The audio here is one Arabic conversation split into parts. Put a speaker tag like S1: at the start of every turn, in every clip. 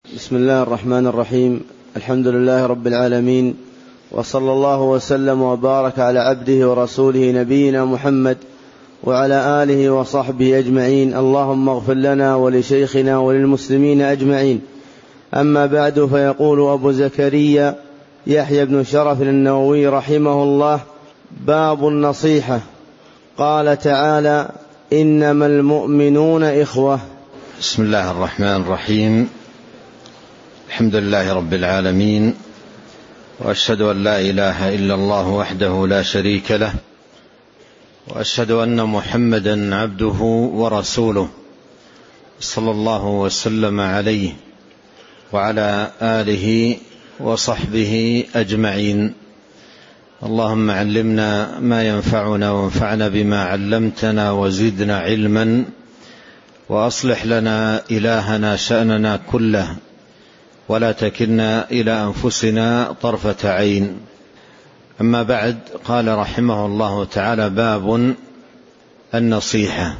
S1: بسم الله الرحمن الرحيم. الحمد لله رب العالمين، وصلى الله وسلم وبارك على عبده ورسوله نبينا محمد وعلى آله وصحبه أجمعين. اللهم اغفر لنا ولشيخنا وللمسلمين أجمعين. أما بعد، فيقول أبو زكريا يحيى بن شرف النووي رحمه الله: باب النصيحة. قال تعالى: إنما المؤمنون إخوة.
S2: بسم الله الرحمن الرحيم. الحمد لله رب العالمين، وأشهد أن لا إله إلا الله وحده لا شريك له، وأشهد أن محمدا عبده ورسوله، صلى الله وسلم عليه وعلى آله وصحبه أجمعين. اللهم علمنا ما ينفعنا وانفعنا بما علمتنا وزدنا علما، وأصلح لنا إلهنا شأننا كله، ولا تكلنا إلى أنفسنا طرفة عين. أما بعد، قال رحمه الله تعالى: باب النصيحة.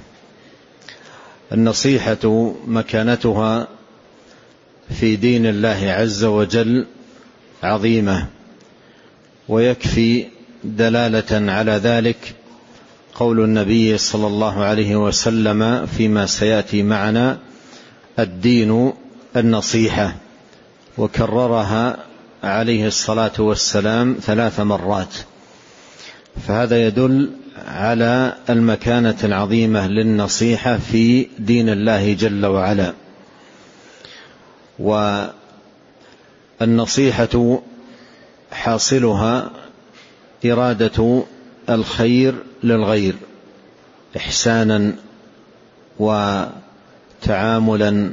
S2: النصيحة مكانتها في دين الله عز وجل عظيمة، ويكفي دلالة على ذلك قول النبي صلى الله عليه وسلم فيما سيأتي معنا: الدين النصيحة، وكررها عليه الصلاة والسلام 3 مرات. فهذا يدل على المكانة العظيمة للنصيحة في دين الله جل وعلا. والنصيحة حاصلها إرادة الخير للغير إحسانا وتعاملا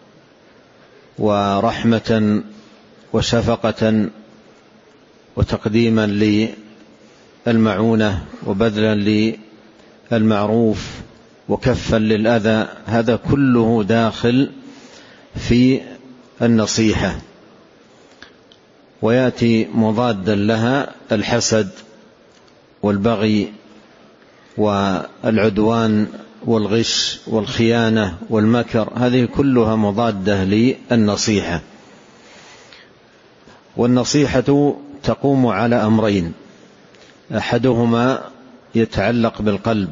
S2: ورحمة وشفقة وتقديما للمعونة وبذلا للمعروف وكفا للأذى. هذا كله داخل في النصيحة. ويأتي مضادا لها الحسد والبغي والعدوان والغش والخيانة والمكر، هذه كلها مضادة للنصيحة. والنصيحة تقوم على أمرين: أحدهما يتعلق بالقلب،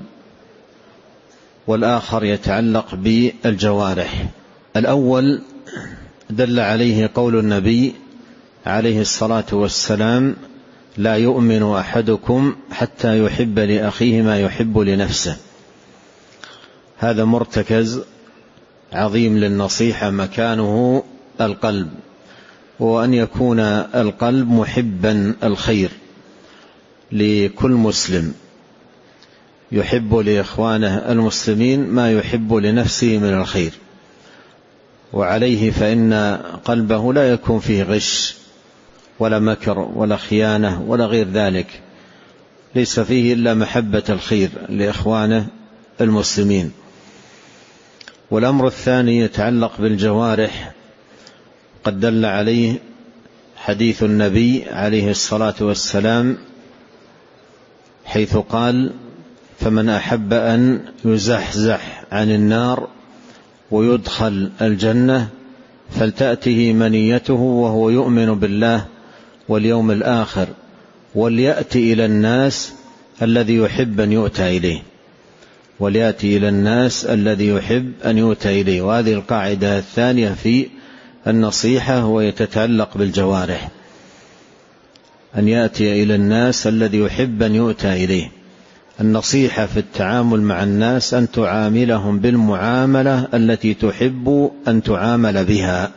S2: والآخر يتعلق بالجوارح. الأول دل عليه قول النبي عليه الصلاة والسلام: لا يؤمن أحدكم حتى يحب لأخيه ما يحب لنفسه. هذا مرتكز عظيم للنصيحة، مكانه القلب، وأن يكون القلب محبا الخير لكل مسلم، يحب لإخوانه المسلمين ما يحب لنفسه من الخير. وعليه فإن قلبه لا يكون فيه غش ولا مكر ولا خيانة ولا غير ذلك، ليس فيه إلا محبة الخير لإخوانه المسلمين. والأمر الثاني يتعلق بالجوارح، قد دل عليه حديث النبي عليه الصلاة والسلام حيث قال: فمن أحب أن يزحزح عن النار ويدخل الجنة فلتأته منيته وهو يؤمن بالله واليوم الآخر وليأتي إلى الناس الذي يحب أن يؤتى إليه. وليأتي إلى الناس الذي يحب أن يؤتى إليه. وهذه القاعدة الثانية في النصيحة، وهي تتعلق بالجوارح: أن يأتي إلى الناس الذي يحب أن يؤتى إليه. النصيحة في التعامل مع الناس أن تعاملهم بالمعاملة التي تحب أن تعامل بها،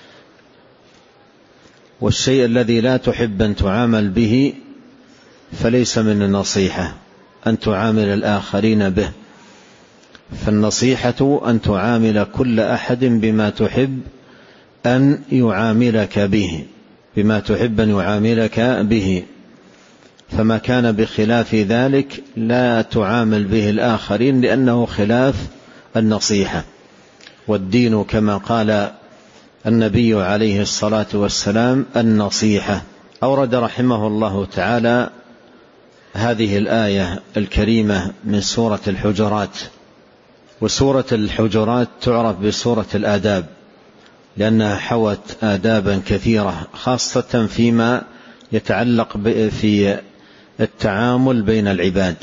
S2: والشيء الذي لا تحب أن تعامل به فليس من النصيحة أن تعامل الآخرين به. فالنصيحة أن تعامل كل أحد بما تحب أن يعاملك به، بما تحب أن يعاملك به. فما كان بخلاف ذلك لا تعامل به الآخرين، لأنه خلاف النصيحة. والدين كما قال النبي عليه الصلاة والسلام النصيحة. أورد رحمه الله تعالى هذه الآية الكريمة من سورة الحجرات. وسورة الحجرات تعرف بسورة الآداب، لأنها حوت آدابا كثيرة، خاصة فيما يتعلق في التعامل بين العباد،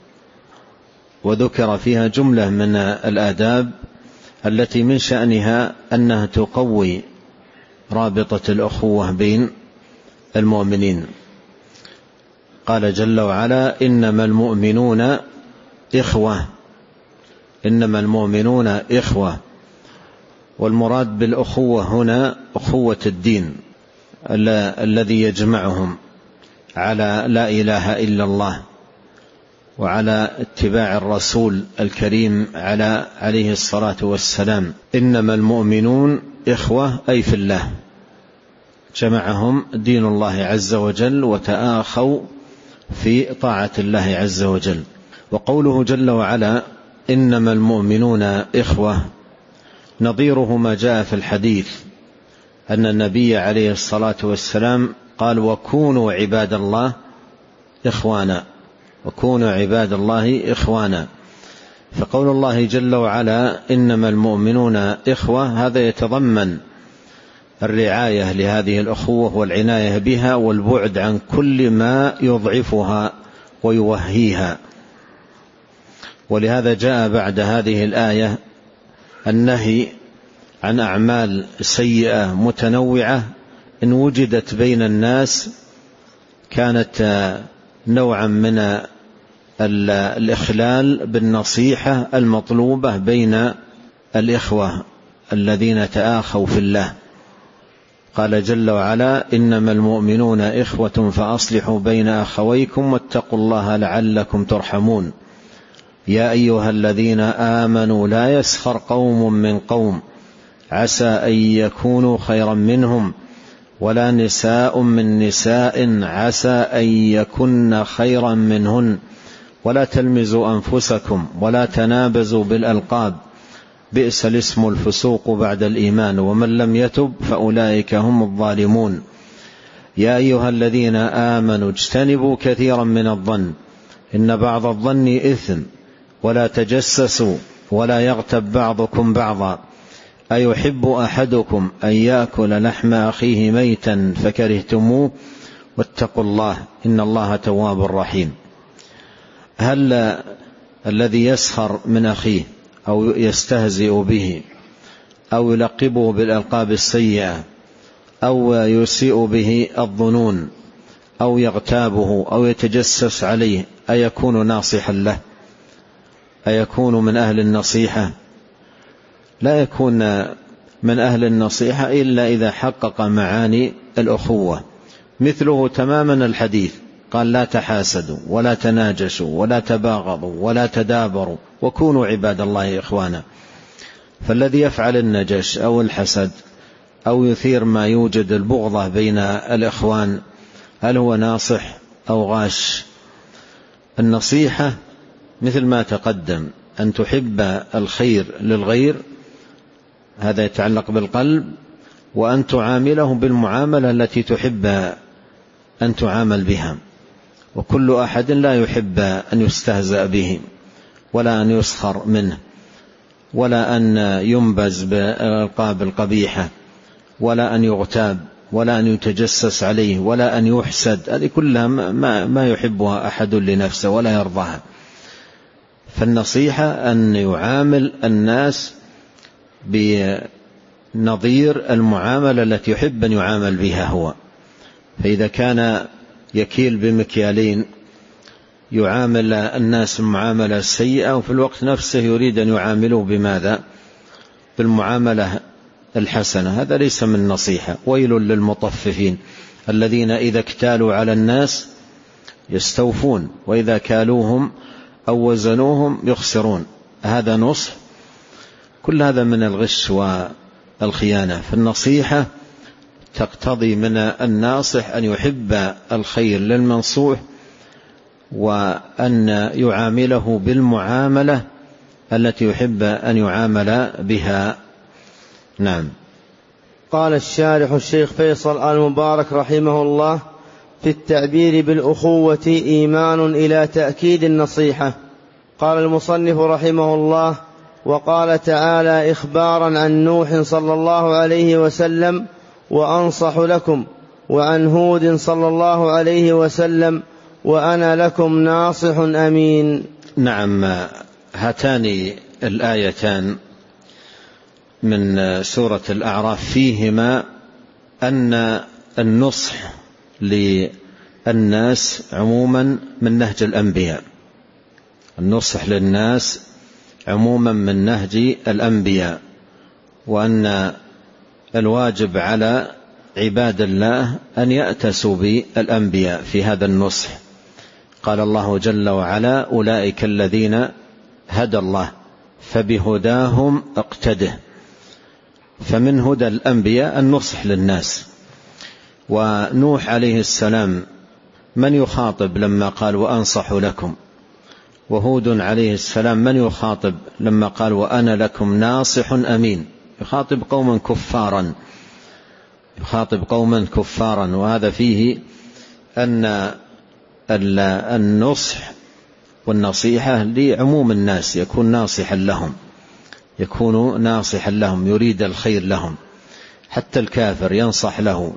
S2: وذكر فيها جملة من الآداب التي من شأنها أنها تقوي رابطة الأخوة بين المؤمنين. قال جل وعلا: إنما المؤمنون إخوة. إنما المؤمنون إخوة، والمراد بالأخوة هنا أخوة الدين الذي يجمعهم على لا إله إلا الله وعلى اتباع الرسول الكريم عليه الصلاة والسلام. إنما المؤمنون إخوة أي في الله، جمعهم دين الله عز وجل وتآخوا في طاعة الله عز وجل. وقوله جل وعلا: إنما المؤمنون إخوة، نظيره ما جاء في الحديث أن النبي عليه الصلاة والسلام قال: وكونوا عباد الله إخوانا، وكونوا عباد الله إخوانا. فقول الله جل وعلا إنما المؤمنون إخوة هذا يتضمن الرعاية لهذه الأخوة والعناية بها والبعد عن كل ما يضعفها ويوهيها. ولهذا جاء بعد هذه الآية النهي عن أعمال سيئة متنوعة إن وجدت بين الناس كانت نوعا من الإخلال بالنصيحة المطلوبة بين الإخوة الذين تآخوا في الله. قال جل وعلا: إنما المؤمنون إخوة فأصلحوا بين أخويكم واتقوا الله لعلكم ترحمون. يا أيها الذين آمنوا لا يسخر قوم من قوم عسى أن يكونوا خيرا منهم ولا نساء من نساء عسى أن يكن خيرا منهن ولا تلمزوا أنفسكم ولا تنابزوا بالألقاب بئس الاسم الفسوق بعد الإيمان ومن لم يتب فأولئك هم الظالمون. يا أيها الذين آمنوا اجتنبوا كثيرا من الظن إن بعض الظن إثم ولا تجسسوا ولا يغتب بعضكم بعضا أيحب أحدكم أن يأكل لحم أخيه ميتا فكرهتموه واتقوا الله إن الله تواب رحيم. هل الذي يسخر من أخيه أو يستهزئ به أو يلقبه بالألقاب السيئة أو يسيء به الظنون أو يغتابه أو يتجسس عليه أيكون ناصحا له؟ أيكون من أهل النصيحة؟ لا يكون من أهل النصيحة إلا إذا حقق معاني الأخوة. مثله تماما الحديث قال: لا تحاسدوا ولا تناجشوا ولا تباغضوا ولا تدابروا وكونوا عباد الله إخوانا. فالذي يفعل النجش أو الحسد أو يثير ما يوجد البغضة بين الإخوان هل هو ناصح أو غاش؟ النصيحة مثل ما تقدم أن تحب الخير للغير، هذا يتعلق بالقلب، وأن تعامله بالمعاملة التي تحب أن تعامل بها. وكل أحد لا يحب أن يستهزأ به ولا أن يسخر منه ولا أن ينبز بالألقاب القبيحة ولا أن يغتاب ولا أن يتجسس عليه ولا أن يحسد. هذه كلها ما يحبها أحد لنفسه ولا يرضاها. فالنصيحة أن يعامل الناس بنظير المعاملة التي يحب أن يعامل بها هو. فإذا كان يكيل بمكيالين يعامل الناس المعاملة السيئة وفي الوقت نفسه يريد أن يعامله بماذا؟ بالمعاملة الحسنة، هذا ليس من نصيحة. ويل للمطففين الذين إذا اكتالوا على الناس يستوفون وإذا كالوهم أو وزنوهم يخسرون، هذا نصح؟ كل هذا من الغش والخيانة. فالنصيحة تقتضي من الناصح أن يحب الخير للمنصوح وأن يعامله بالمعاملة التي يحب أن يعامل بها. نعم.
S1: قال الشارح الشيخ فيصل المبارك رحمه الله: في التعبير بالأخوة إيمان إلى تأكيد النصيحة. قال المصنف رحمه الله: وقال تعالى إخبارا عن نوح صلى الله عليه وسلم وأنصح لكم، وعن هود صلى الله عليه وسلم وأنا لكم ناصح أمين.
S2: نعم، هاتان الآيتان من سورة الأعراف فيهما أن النصح للناس عموما من نهج الأنبياء، النصح للناس عموما من نهج الأنبياء، وأن الواجب على عباد الله أن يأتسوا بالأنبياء في هذا النصح. قال الله جل وعلا أولئك الذين هدى الله فبهداهم اقتده. فمن هدى الأنبياء النصح للناس. ونوح عليه السلام من يخاطب لما قال وأنصح لكم؟ وهود عليه السلام من يخاطب لما قال وأنا لكم ناصح أمين؟ يخاطب قوما كفارا، يخاطب قوما كفارا. وهذا فيه أن النصح والنصيحة لعموم الناس، يكون ناصحا لهم، يكون ناصحا لهم، يريد الخير لهم. حتى الكافر ينصح له،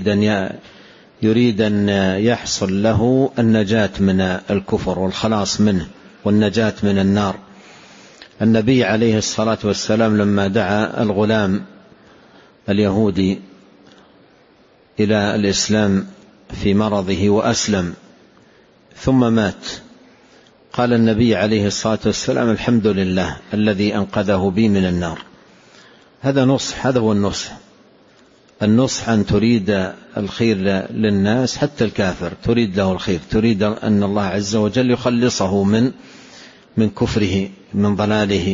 S2: يريد أن يحصل له النجاة من الكفر والخلاص منه والنجاة من النار. النبي عليه الصلاة والسلام لما دعا الغلام اليهودي إلى الإسلام في مرضه وأسلم ثم مات، قال النبي عليه الصلاة والسلام الحمد لله الذي أنقذه بي من النار. هذا نصح، هذا هو النصح. النصح أن تريد الخير للناس، حتى الكافر تريد له الخير، تريد أن الله عز وجل يخلصه من كفره، من ضلاله،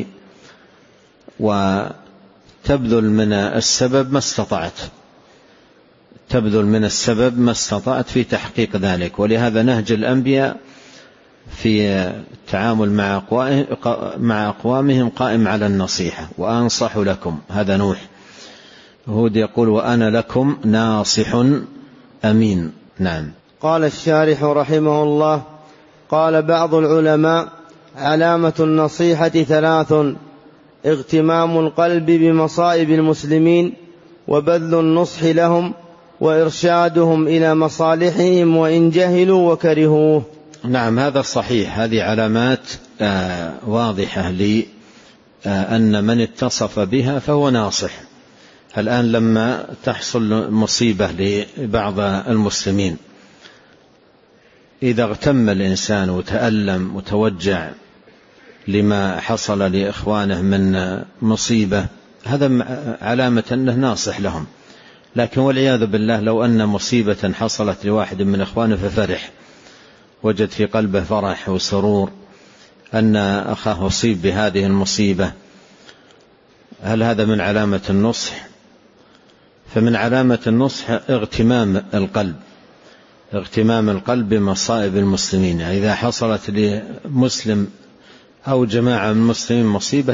S2: وتبذل من السبب ما استطعت، تبذل من السبب ما استطعت في تحقيق ذلك. ولهذا نهج الأنبياء في التعامل مع أقوامهم قائم على النصيحة. وأنصح لكم، هذا نوح. هود يقول وأنا لكم ناصح أمين. نعم.
S1: قال الشارح رحمه الله: قال بعض العلماء: علامة النصيحة 3: اغتمام القلب بمصائب المسلمين، وبذل النصح لهم، وإرشادهم إلى مصالحهم وإن جهلوا وكرهوه.
S2: نعم، هذا صحيح. هذه علامات واضحة لأن من اتصف بها فهو ناصح. الآن لما تحصل مصيبة لبعض المسلمين، إذا اغتم الإنسان وتألم وتوجع لما حصل لإخوانه من مصيبة، هذا علامة أنه ناصح لهم. لكن والعياذ بالله لو أن مصيبة حصلت لواحد من إخوانه ففرح، وجد في قلبه فرح وسرور أن أخاه أصيب بهذه المصيبة، هل هذا من علامة النصح؟ فمن علامة النصح اغتمام القلب، اغتمام القلب بمصائب المسلمين. إذا حصلت لمسلم أو جماعة من المسلمين مصيبة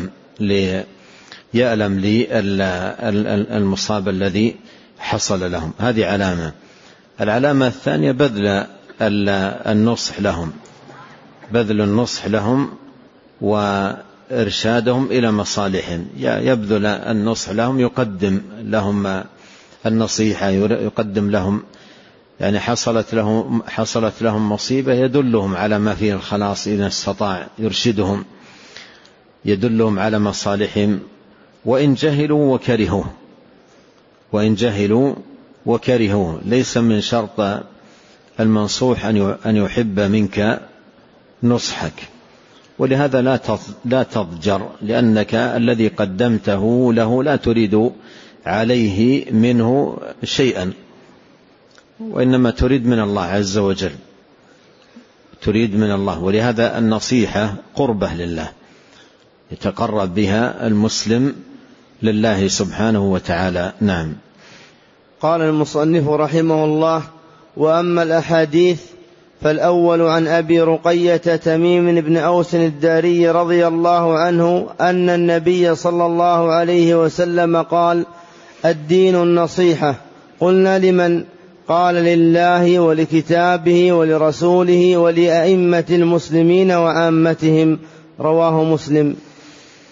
S2: يألم للمصاب الذي حصل لهم، هذه علامة. العلامة الثانية بذل النصح لهم، بذل النصح لهم وإرشادهم إلى مصالحهم. يبذل النصح لهم، يقدم لهم النصيحة، يقدم لهم، يعني حصلت لهم مصيبة يدلهم على ما فيه الخلاص إذا استطاع، يرشدهم، يدلهم على مصالحهم. وإن جهلوا وكرهوا، وإن جهلوا وكرهوا، ليس من شرط المنصوح أن يحب منك نصحك. ولهذا لا تضجر، لأنك الذي قدمته له لا تريد عليه منه شيئا، وإنما تريد من الله عز وجل، تريد من الله. ولهذا النصيحة قربة لله، يتقرب بها المسلم لله سبحانه وتعالى. نعم.
S1: قال المصنف رحمه الله: وأما الأحاديث فالأول عن أبي رقية تميم بن أوس الداري رضي الله عنه أن النبي صلى الله عليه وسلم قال: الدين النصيحة. قلنا: لمن؟ قال: لله ولكتابه ولرسوله ولأئمة المسلمين وعامتهم. رواه مسلم.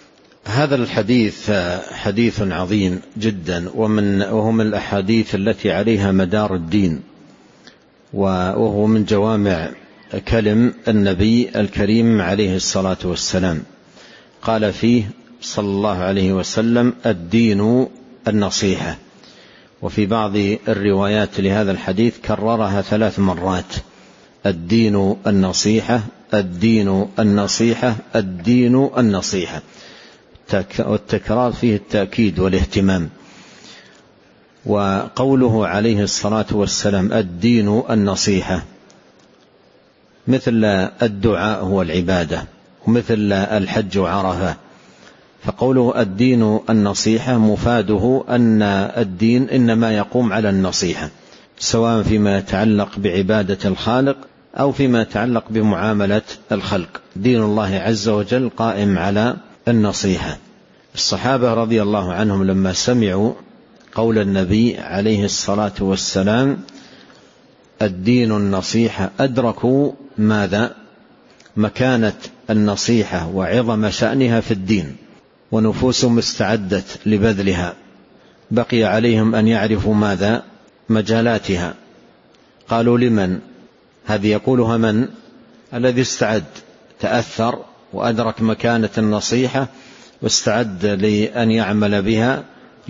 S2: هذا الحديث حديث عظيم جدا، وهو من الأحاديث التي عليها مدار الدين، وهو من جوامع كلم النبي الكريم عليه الصلاة والسلام. قال فيه صلى الله عليه وسلم: الدين النصيحة. وفي بعض الروايات لهذا الحديث كررها 3 مرات: الدين النصيحة، الدين النصيحة، الدين النصيحة. والتكرار فيه التأكيد والاهتمام. وقوله عليه الصلاة والسلام الدين النصيحة مثل الدعاء هو العبادة، ومثل الحج عرفة. فقوله الدين النصيحة مفاده أن الدين إنما يقوم على النصيحة، سواء فيما يتعلق بعبادة الخالق أو فيما يتعلق بمعاملة الخلق. دين الله عز وجل قائم على النصيحة. الصحابة رضي الله عنهم لما سمعوا قول النبي عليه الصلاة والسلام الدين النصيحة أدركوا ماذا؟ مكانة النصيحة وعظم شأنها في الدين، ونفوسهم استعدت لبذلها. بقي عليهم أن يعرفوا ماذا؟ مجالاتها. قالوا لمن؟ هذه يقولها من؟ الذي استعد، تأثر وأدرك مكانة النصيحة واستعد لأن يعمل بها.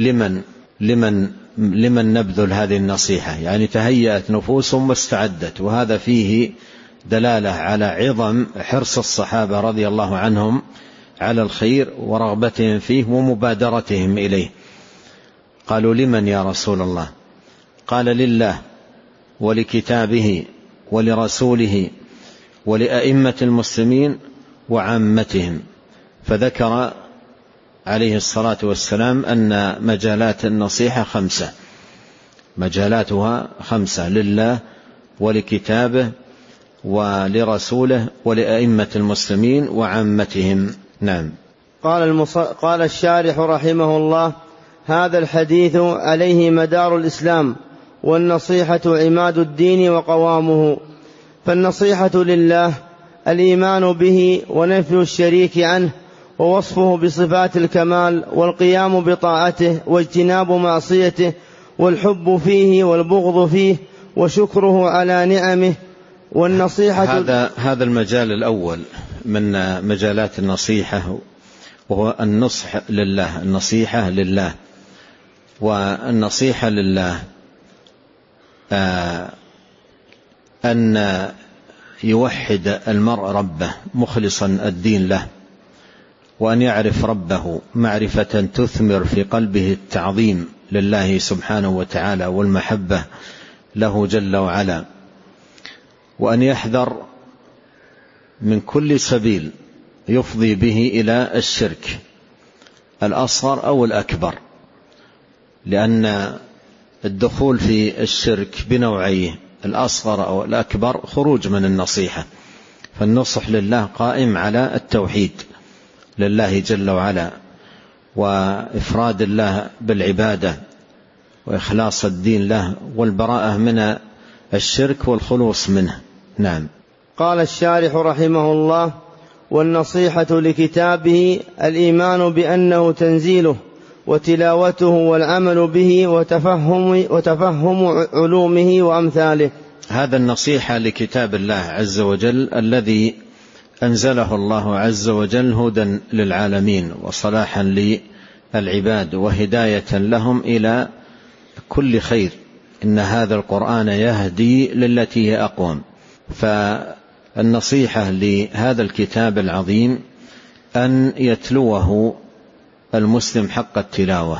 S2: لمن نبذل هذه النصيحة؟ يعني تهيأت نفوسهم واستعدت. وهذا فيه دلالة على عظم حرص الصحابة رضي الله عنهم على الخير ورغبتهم فيه ومبادرتهم إليه. قالوا لمن يا رسول الله؟ قال لله ولكتابه ولرسوله ولأئمة المسلمين وعامتهم. فذكر عليه الصلاة والسلام أن مجالات النصيحة 5، مجالاتها 5: لله ولكتابه ولرسوله ولأئمة المسلمين وعامتهم. نعم.
S1: قال الشارح رحمه الله: هذا الحديث عليه مدار الإسلام، والنصيحة عماد الدين وقوامه. فالنصيحة لله الإيمان به ونفي الشريك عنه، ووصفه بصفات الكمال، والقيام بطاعته واجتناب معصيته، والحب فيه والبغض فيه، وشكره على نعمه. والنصيحة
S2: هذا المجال الأول من مجالات النصيحة، وهو النصح لله، النصيحة لله. والنصيحة لله أن يوحد المرء ربه مخلصا الدين له، وأن يعرف ربه معرفة تثمر في قلبه التعظيم لله سبحانه وتعالى والمحبة له جل وعلا، وأن يحذر من كل سبيل يفضي به إلى الشرك الأصغر أو الأكبر، لأن الدخول في الشرك بنوعيه الأصغر أو الأكبر خروج من النصيحة. فالنصح لله قائم على التوحيد لله جل وعلا، وإفراد الله بالعبادة، وإخلاص الدين له، والبراءة من الشرك والخلوص منه. نعم.
S1: قال الشارح رحمه الله: والنصيحة لكتابه الإيمان بأنه تنزيله وتلاوته والعمل به وتفهم علومه وأمثاله.
S2: هذا النصيحة لكتاب الله عز وجل الذي أنزله الله عز وجل هدى للعالمين وصلاحا للعباد وهداية لهم إلى كل خير. إن هذا القرآن يهدي للتي هي أقوم. فالنصيحة لهذا الكتاب العظيم أن يتلوه المسلم حق التلاوة.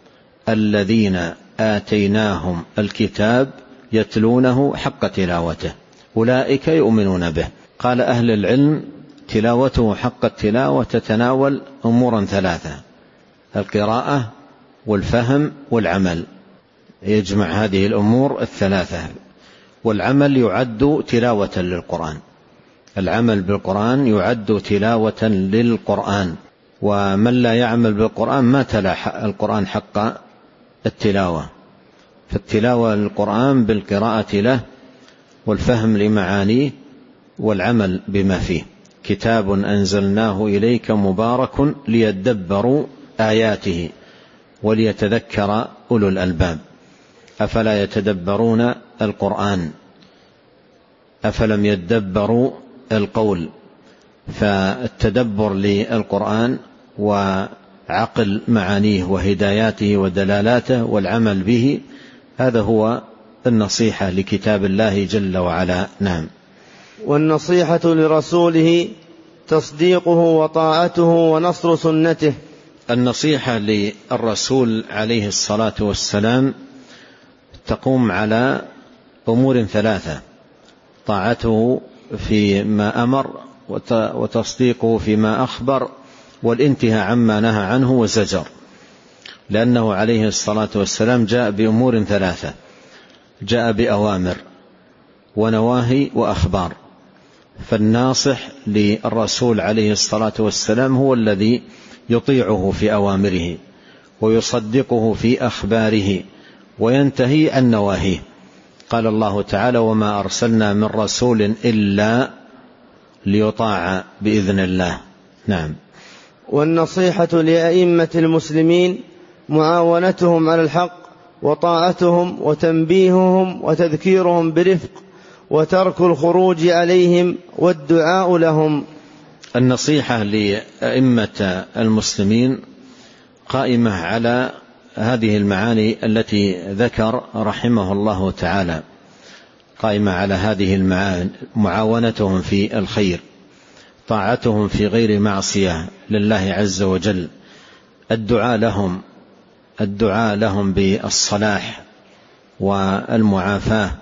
S2: الذين آتيناهم الكتاب يتلونه حق تلاوته أولئك يؤمنون به. قال أهل العلم: تلاوته حق التلاوة تتناول أمورا 3: القراءة والفهم والعمل. يجمع هذه الأمور 3. والعمل يعد تلاوة للقرآن، العمل بالقرآن يعد تلاوة للقرآن. ومن لا يعمل بالقرآن ما تلا القرآن حق التلاوة. فالتلاوة للقرآن بالقراءة له، والفهم لمعانيه، والعمل بما فيه. كتاب أنزلناه إليك مبارك ليدبروا آياته وليتذكر أولو الألباب أفلا يتدبرون القرآن أفلم يدبروا القول. فالتدبر للقرآن وعقل معانيه وهداياته ودلالاته والعمل به هذا هو النصيحة لكتاب الله جل وعلا. نعم.
S1: والنصيحة لرسوله تصديقه وطاعته ونصر سنته.
S2: النصيحة للرسول عليه الصلاة والسلام تقوم على أمور ثلاثة: طاعته فيما أمر وتصديقه فيما أخبر والانتهاء عما نهى عنه وزجر، لأنه عليه الصلاة والسلام جاء بأمور ثلاثة: جاء بأوامر ونواهي وأخبار. فالناصح للرسول عليه الصلاة والسلام هو الذي يطيعه في أوامره ويصدقه في أخباره وينتهي عن نواهيه. قال الله تعالى: وما أرسلنا من رسول إلا ليطاع بإذن الله. نعم.
S1: والنصيحة لأئمة المسلمين معاونتهم على الحق وطاعتهم وتنبيههم وتذكيرهم برفق وترك الخروج عليهم والدعاء لهم.
S2: النصيحة لأئمة المسلمين قائمة على هذه المعاني التي ذكر رحمه الله تعالى، قائمة على هذه المعاني: معاونتهم في الخير، طاعتهم في غير معصية لله عز وجل، الدعاء لهم بالصلاح والمعافاة،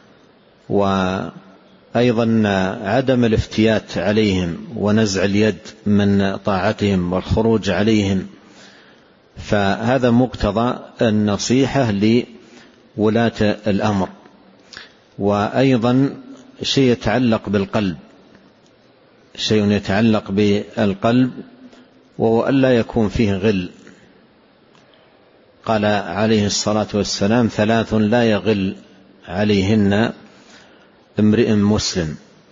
S2: وأيضا عدم الافتيات عليهم ونزع اليد من طاعتهم والخروج عليهم. فهذا مقتضى النصيحة لولاة الأمر. وأيضا شيء يتعلق بالقلب وهو ألا يكون فيه غل. قال عليه الصلاة والسلام: 3 لا يغل عليهن امرئ مسلم: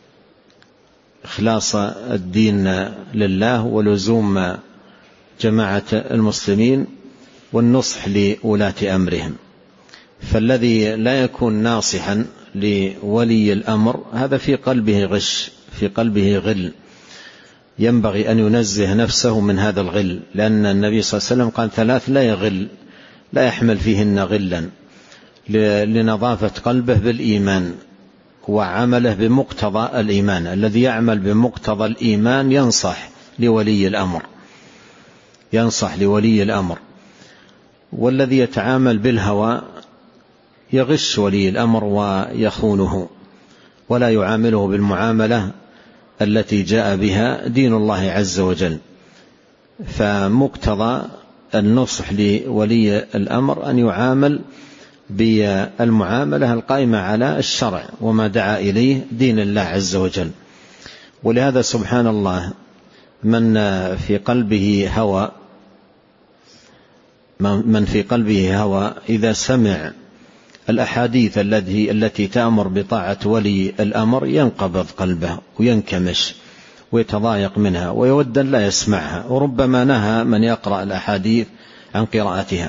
S2: إخلاص الدين لله ولزوم جماعة المسلمين والنصح لولاة أمرهم. فالذي لا يكون ناصحا لولي الأمر هذا في قلبه غش، في قلبه غل، ينبغي أن ينزه نفسه من هذا الغل، لأن النبي صلى الله عليه وسلم قال: 3 لا يغل، لا يحمل فيهن غلا، لنظافة قلبه بالإيمان وعمله بمقتضى الإيمان. الذي يعمل بمقتضى الإيمان ينصح لولي الأمر، والذي يتعامل بالهوى يغش ولي الأمر ويخونه ولا يعامله بالمعاملة التي جاء بها دين الله عز وجل. فمقتضى النصح لولي الأمر أن يعامل بالمعاملة القائمة على الشرع وما دعا إليه دين الله عز وجل. ولهذا سبحان الله من في قلبه هوى إذا سمع الأحاديث التي تأمر بطاعة ولي الأمر ينقبض قلبه وينكمش ويتضايق منها ويود أن لا يسمعها، وربما نهى من يقرأ الأحاديث عن قراءتها.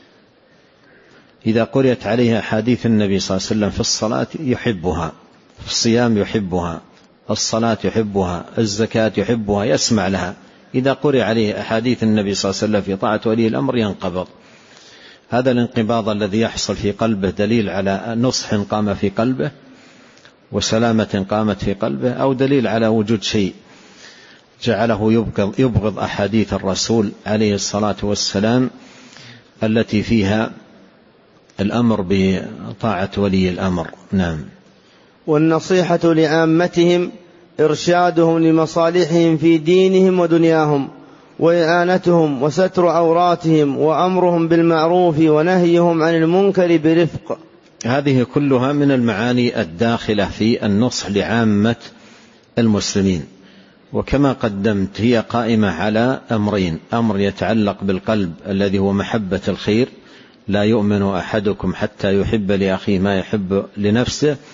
S2: إذا قرأت عليها أحاديث النبي صلى الله عليه وسلم في الصلاة يحبها، في الصيام يحبها، الصلاة يحبها، الزكاة يحبها، يسمع لها. إذا قرأ عليه أحاديث النبي صلى الله عليه وسلم في طاعة ولي الأمر ينقبض. هذا الانقباض الذي يحصل في قلبه دليل على نصح قام في قلبه وسلامة قامت في قلبه، أو دليل على وجود شيء جعله يبغض أحاديث الرسول عليه الصلاة والسلام التي فيها الأمر بطاعة ولي الأمر. نعم.
S1: والنصيحة لعامتهم إرشادهم لمصالحهم في دينهم ودنياهم، وإعانتهم وستر عوراتهم، وأمرهم بالمعروف ونهيهم عن المنكر برفق.
S2: هذه كلها من المعاني الداخلة في النصح لعامة المسلمين. وكما قدمت هي قائمة على أمرين: أمر يتعلق بالقلب الذي هو محبة الخير، لا يؤمن أحدكم حتى يحب لأخيه ما يحب لنفسه،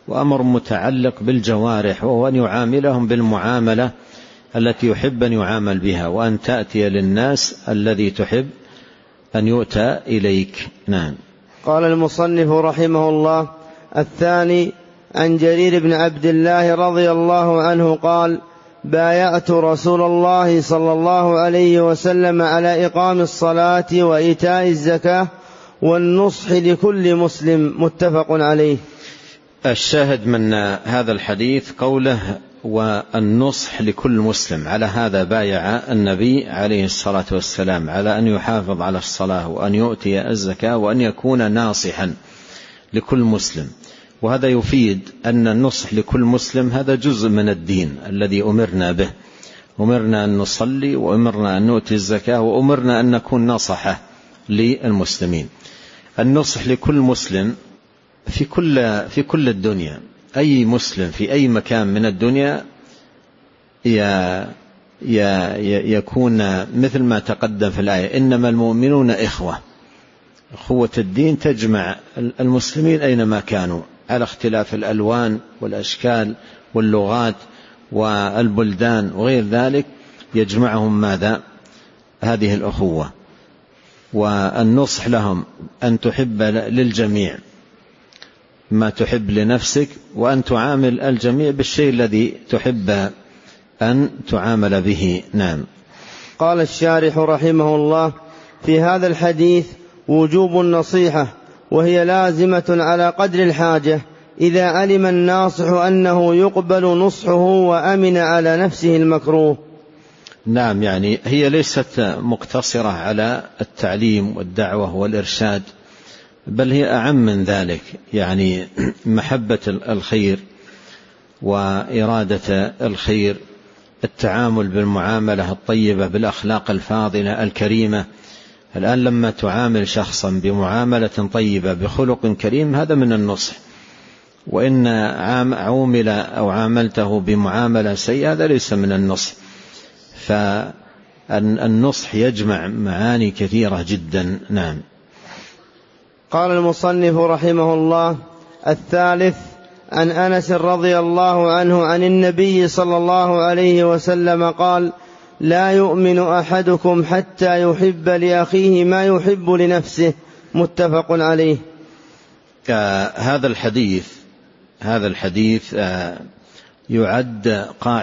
S2: وأمر متعلق بالجوارح، وهو أن يعاملهم بالمعاملة التي يحب أن يعامل بها، وأن تأتي للناس الذي تحب أن يؤتى إليك. نعم.
S1: قال المصنف رحمه الله: الثاني عن جرير بن عبد الله رضي الله عنه قال: بايعت رسول الله صلى الله عليه وسلم على إقام الصلاة وإيتاء الزكاة والنصح لكل مسلم. متفق عليه.
S2: الشاهد من هذا الحديث قوله والنصح لكل مسلم. على هذا بايع النبي عليه الصلاة والسلام على أن يحافظ على الصلاة وأن يؤتي الزكاة وأن يكون ناصحا لكل مسلم. وهذا يفيد أن النصح لكل مسلم هذا جزء من الدين الذي أمرنا به. أمرنا أن نصلي، وأمرنا أن نؤتي الزكاة، وأمرنا أن نكون ناصحة للمسلمين. النصح لكل مسلم في كل الدنيا. أي مسلم في أي مكان من الدنيا يكون مثل ما تقدم في الآية: إنما المؤمنون إخوة. أخوة الدين تجمع المسلمين أينما كانوا على اختلاف الألوان والأشكال واللغات والبلدان وغير ذلك، يجمعهم ماذا؟ هذه الأخوة. والنصح لهم أن تحب للجميع ما تحب لنفسك، وأن تعامل الجميع بالشيء الذي تحب أن تعامل به. نعم.
S1: قال الشارح رحمه الله: في هذا الحديث وجوب النصيحة، وهي لازمة على قدر الحاجة إذا علم الناصح أنه يقبل نصحه وأمن على نفسه المكروه.
S2: نعم، يعني هي ليست مقتصرة على التعليم والدعوة والإرشاد، بل هي أعم من ذلك. يعني محبة الخير وإرادة الخير، التعامل بالمعاملة الطيبة بالأخلاق الفاضلة الكريمة. الآن لما تعامل شخصا بمعاملة طيبة بخلق كريم هذا من النصح، وإن عومل أو عاملته بمعاملة سيئة هذا ليس من النصح. فالنصح يجمع معاني كثيرة جدا. نعم.
S1: قال المصنف رحمه الله: الثالث عن أنس رضي الله عنه عن النبي صلى الله عليه وسلم قال: لا يؤمن أحدكم حتى يحب لأخيه ما يحب لنفسه. متفق عليه.
S2: هذا الحديث يعد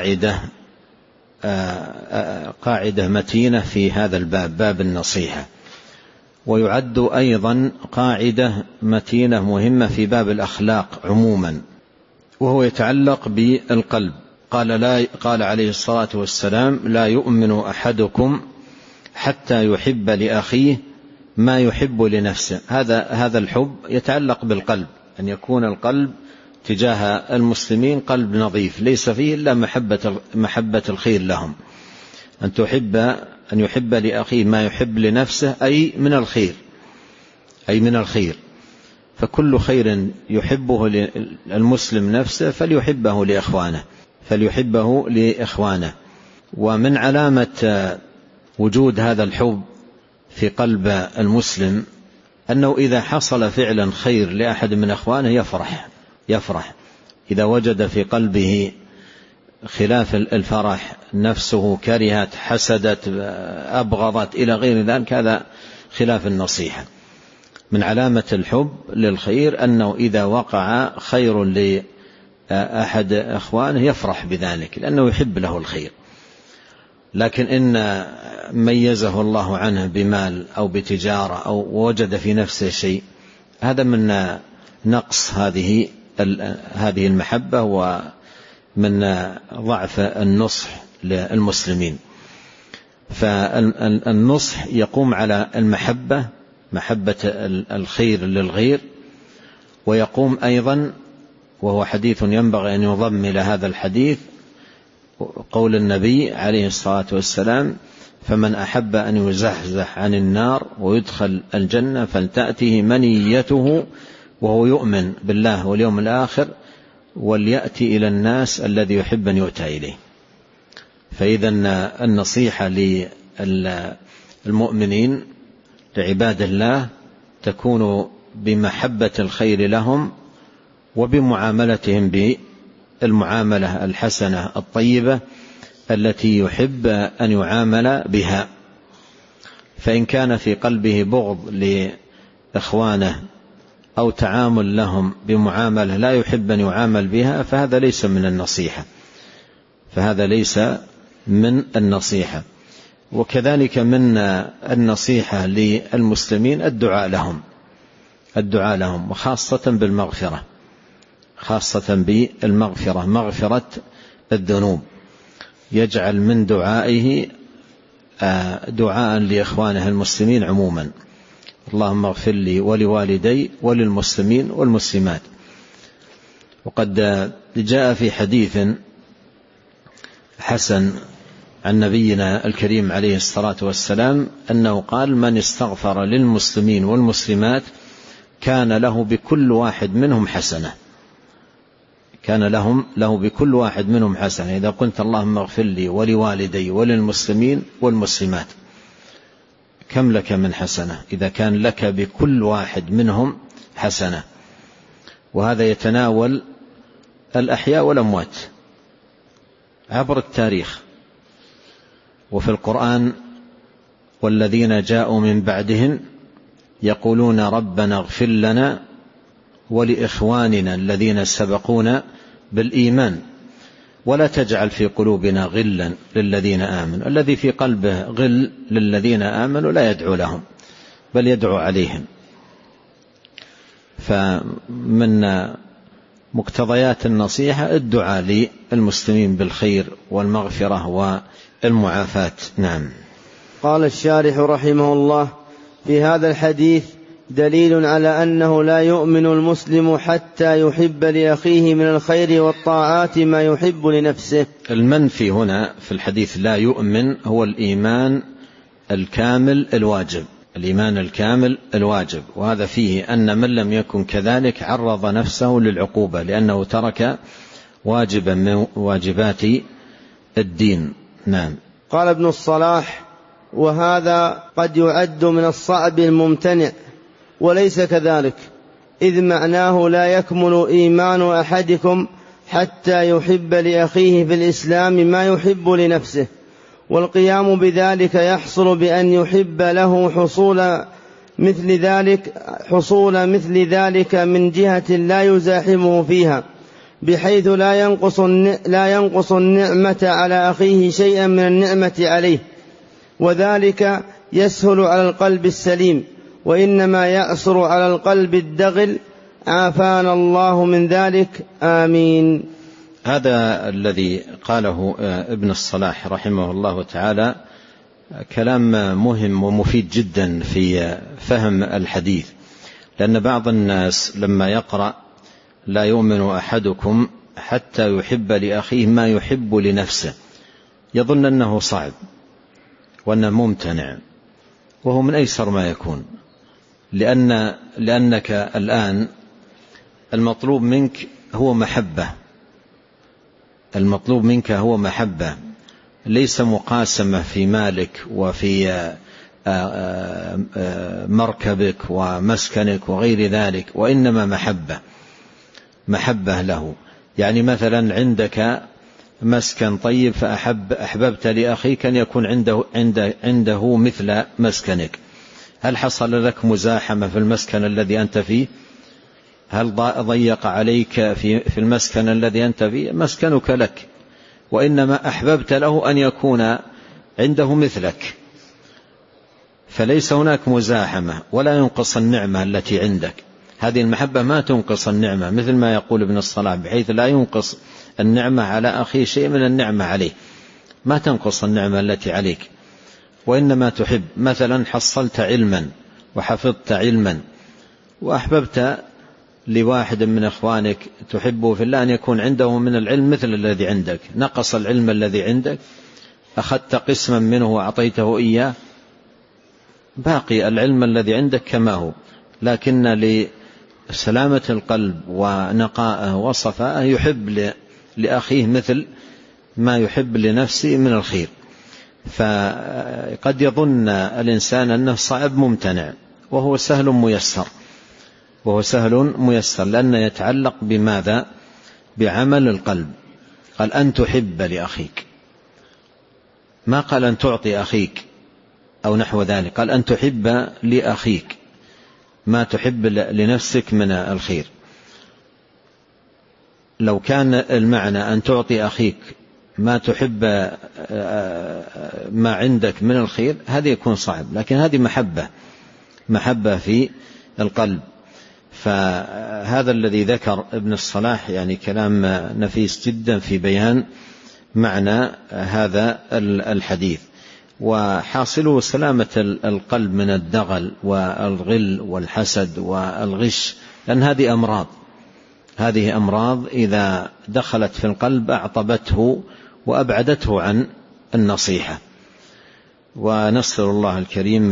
S2: قاعدة متينة في هذا الباب، باب النصيحة، ويعد أيضا قاعدة متينة مهمة في باب الأخلاق عموما، وهو يتعلق بالقلب. قال عليه الصلاة والسلام: لا يؤمن أحدكم حتى يحب لأخيه ما يحب لنفسه. هذا الحب يتعلق بالقلب، أن يكون القلب تجاه المسلمين قلب نظيف ليس فيه إلا محبة الخير لهم. أن يحب لأخيه ما يحب لنفسه أي من الخير. فكل خير يحبه المسلم نفسه فليحبه لإخوانه. ومن علامة وجود هذا الحب في قلب المسلم أنه إذا حصل فعلا خير لأحد من أخوانه يفرح. إذا وجد في قلبه خلاف الفرح، نفسه كرهت، حسدت، أبغضت إلى غير ذلك، هذا خلاف النصيحة. من علامة الحب للخير أنه إذا وقع خير لأحد أخوانه يفرح بذلك لأنه يحب له الخير. لكن إن ميزه الله عنه بمال أو بتجارة أو وجد في نفسه شيء، هذا من نقص هذه المحبة ومن ضعف النصح للمسلمين. فالنصح يقوم على محبة الخير للغير، ويقوم أيضا، وهو حديث ينبغي أن يضمن هذا الحديث، قول النبي عليه الصلاة والسلام: فمن أحب أن يزحزح عن النار ويدخل الجنة فلتأته منيته وهو يؤمن بالله واليوم الآخر وليأتي إلى الناس الذي يحب أن يؤتى إليه. فإذا النصيحة للمؤمنين لعباد الله تكون بمحبة الخير لهم وبمعاملتهم بالمعاملة الحسنة الطيبة التي يحب أن يعامل بها. فإن كان في قلبه بغض لإخوانه أو تعامل لهم بمعاملة لا يحب أن يعامل بها فهذا ليس من النصيحة. وكذلك من النصيحة للمسلمين الدعاء لهم وخاصة بالمغفرة، مغفرة الذنوب، يجعل من دعائه دعاء لإخوانه المسلمين عموما: اللهم اغفر لي ولوالدي وللمسلمين والمسلمات. وقد جاء في حديث حسن عن نبينا الكريم عليه الصلاة والسلام أنه قال: من استغفر للمسلمين والمسلمات كان له بكل واحد منهم حسنة. إذا قلت اللهم اغفر لي ولوالدي وللمسلمين والمسلمات كم لك من حسنة إذا كان لك بكل واحد منهم حسنة؟ وهذا يتناول الأحياء والأموات عبر التاريخ. وفي القرآن: والذين جاءوا من بعدهم يقولون ربنا اغفر لنا ولإخواننا الذين سبقونا بالإيمان ولا تجعل في قلوبنا غلا للذين آمنوا. الذي في قلبه غل للذين آمنوا لا يدعو لهم بل يدعو عليهم. فمن مقتضيات النصيحة الدعاء للمسلمين بالخير والمغفرة والمعافاة. نعم.
S1: قال الشارح رحمه الله: في هذا الحديث دليل على أنه لا يؤمن المسلم حتى يحب لأخيه من الخير والطاعات ما يحب لنفسه.
S2: المنفي هنا في الحديث لا يؤمن هو الإيمان الكامل الواجب، وهذا فيه أن من لم يكن كذلك عرض نفسه للعقوبة لأنه ترك واجبا من واجبات الدين. نعم.
S1: قال ابن الصلاح: وهذا قد يعد من الصعب الممتنع، وليس كذلك، إذ معناه لا يكمل إيمان أحدكم حتى يحب لأخيه في الإسلام ما يحب لنفسه، والقيام بذلك يحصل بأن يحب له حصول مثل ذلك من جهة لا يزاحمه فيها، بحيث لا ينقص النعمة على أخيه شيئا من النعمة عليه، وذلك يسهل على القلب السليم، وإنما يأسر على القلب الدغل، عافانا الله من ذلك، آمين.
S2: هذا الذي قاله ابن الصلاح رحمه الله تعالى كلام مهم ومفيد جدا في فهم الحديث، لأن بعض الناس لما يقرأ لا يؤمن أحدكم حتى يحب لأخيه ما يحب لنفسه يظن أنه صعب وأنه ممتنع، وهو من أيسر ما يكون، لأنك الآن المطلوب منك هو محبة، ليس مقاسمة في مالك وفي مركبك ومسكنك وغير ذلك، وإنما محبة له. يعني مثلا عندك مسكن طيب فأحببت لأخيك أن يكون عنده مثل مسكنك، هل حصل لك مزاحمة في المسكن الذي أنت فيه؟ هل ضيق عليك في المسكن الذي أنت فيه؟ مسكنك لك، وإنما أحببت له أن يكون عنده مثلك، فليس هناك مزاحمة ولا ينقص النعمة التي عندك. هذه المحبة ما تنقص النعمة، مثل ما يقول ابن الصلاح، بحيث لا ينقص النعمة على أخيه شيء من النعمة عليه، ما تنقص النعمة التي عليك، وإنما تحب. مثلا حصلت علما وحفظت علما وأحببت لواحد من أخوانك تحبه في الله أن يكون عنده من العلم مثل الذي عندك، نقص العلم الذي عندك، أخذت قسما منه وأعطيته إياه، باقي العلم الذي عندك كما هو، لكن لسلامة القلب ونقائه وصفائه يحب لأخيه مثل ما يحب لنفسه من الخير. فقد يظن الإنسان أنه صعب ممتنع وهو سهل ميسر، وهو سهل ميسر، لأنه يتعلق بماذا؟ بعمل القلب. قال أن تحب لأخيك، ما قال أن تعطي أخيك أو نحو ذلك، قال أن تحب لأخيك ما تحب لنفسك من الخير. لو كان المعنى أن تعطي أخيك ما تحب ما عندك من الخير، هذا يكون صعب، لكن هذه محبة في القلب. فهذا الذي ذكر ابن الصلاح يعني كلام نفيس جدا في بيان معنى هذا الحديث، وحاصله سلامة القلب من الدغل والغل والحسد والغش، لأن هذه أمراض إذا دخلت في القلب أعطبته وأبعدته عن النصيحة. ونسأل الله الكريم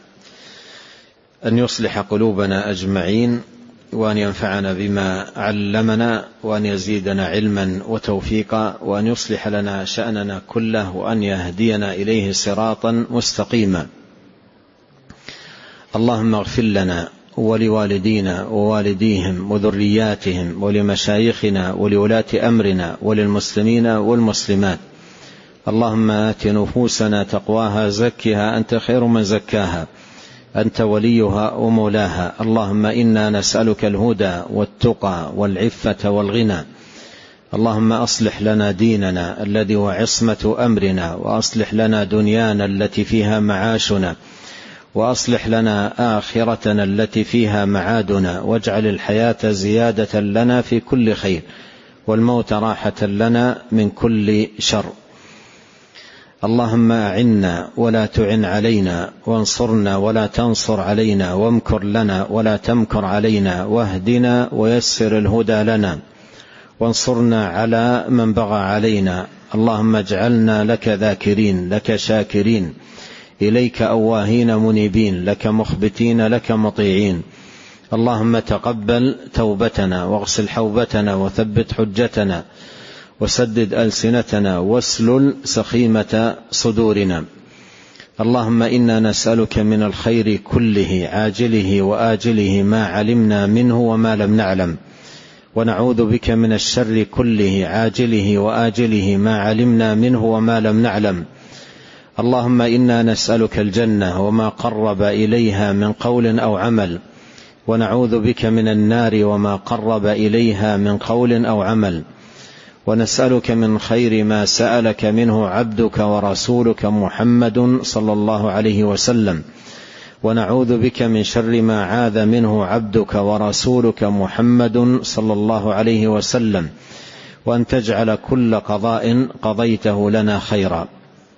S2: أن يصلح قلوبنا أجمعين، وأن ينفعنا بما علمنا، وأن يزيدنا علما وتوفيقا، وأن يصلح لنا شأننا كله، وأن يهدينا إليه صراطا مستقيما. اللهم اغفر لنا ولوالدينا ووالديهم وذرياتهم ولمشايخنا ولولاة أمرنا وللمسلمين والمسلمات. اللهم آت نفوسنا تقواها زكها أنت خير من زكاها أنت وليها ومولاها. اللهم إنا نسألك الهدى والتقى والعفة والغنى. اللهم أصلح لنا ديننا الذي هو عصمة أمرنا، وأصلح لنا دنيانا التي فيها معاشنا، وأصلح لنا آخرتنا التي فيها معادنا، واجعل الحياة زيادة لنا في كل خير، والموت راحة لنا من كل شر. اللهم أعنا ولا تعن علينا، وانصرنا ولا تنصر علينا، وامكر لنا ولا تمكر علينا، واهدنا ويسر الهدى لنا، وانصرنا على من بغى علينا. اللهم اجعلنا لك ذاكرين، لك شاكرين، إليك أواهين منيبين، لك مخبتين، لك مطيعين. اللهم تقبل توبتنا، واغسل حوبتنا، وثبت حجتنا، وسدد ألسنتنا، واسلل سخيمة صدورنا. اللهم إنا نسألك من الخير كله عاجله وآجله ما علمنا منه وما لم نعلم، ونعوذ بك من الشر كله عاجله وآجله ما علمنا منه وما لم نعلم. اللهم إنا نسألك الجنة وما قرب إليها من قول أو عمل، ونعوذ بك من النار وما قرب إليها من قول أو عمل. ونسألك من خير ما سألك منه عبدك ورسولك محمد صلى الله عليه وسلم، ونعوذ بك من شر ما عاذ منه عبدك ورسولك محمد صلى الله عليه وسلم، وأن تجعل كل قضاء قضيته لنا خيرا.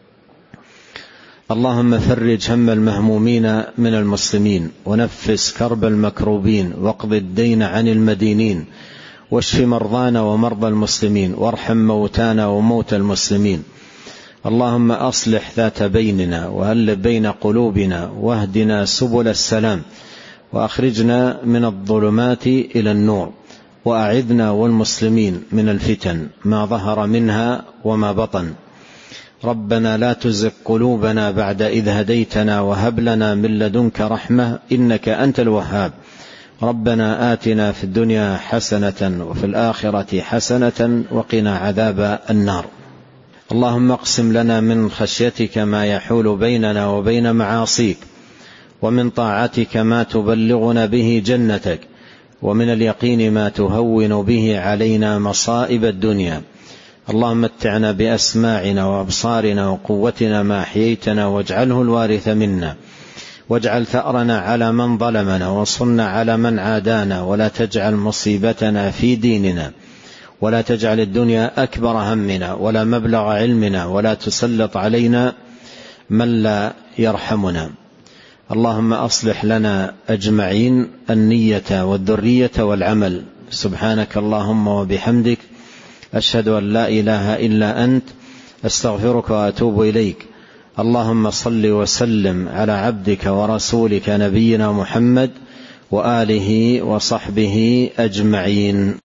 S2: اللهم فرج هم المهمومين من المسلمين، ونفس كرب المكروبين، واقض الدين عن المدينين، واشف مرضانا ومرضى المسلمين، وارحم موتانا وموتى المسلمين. اللهم أصلح ذات بيننا، وألف بين قلوبنا، واهدنا سبل السلام، وأخرجنا من الظلمات إلى النور، وأعذنا والمسلمين من الفتن ما ظهر منها وما بطن. ربنا لا تزغ قلوبنا بعد إذ هديتنا، وهب لنا من لدنك رحمة إنك أنت الوهاب. ربنا آتنا في الدنيا حسنة وفي الآخرة حسنة وقنا عذاب النار. اللهم اقسم لنا من خشيتك ما يحول بيننا وبين معاصيك، ومن طاعتك ما تبلغنا به جنتك، ومن اليقين ما تهون به علينا مصائب الدنيا. اللهم متعنا بأسماعنا وأبصارنا وقوتنا ما أحييتنا، واجعله الوارث منا، واجعل ثأرنا على من ظلمنا، وانصرنا على من عادانا، ولا تجعل مصيبتنا في ديننا، ولا تجعل الدنيا أكبر همنا ولا مبلغ علمنا، ولا تسلط علينا من لا يرحمنا. اللهم أصلح لنا أجمعين النية والذرية والعمل. سبحانك اللهم وبحمدك، أشهد أن لا إله إلا أنت، أستغفرك وأتوب إليك. اللهم صل وسلم على عبدك ورسولك نبينا محمد وآله وصحبه أجمعين.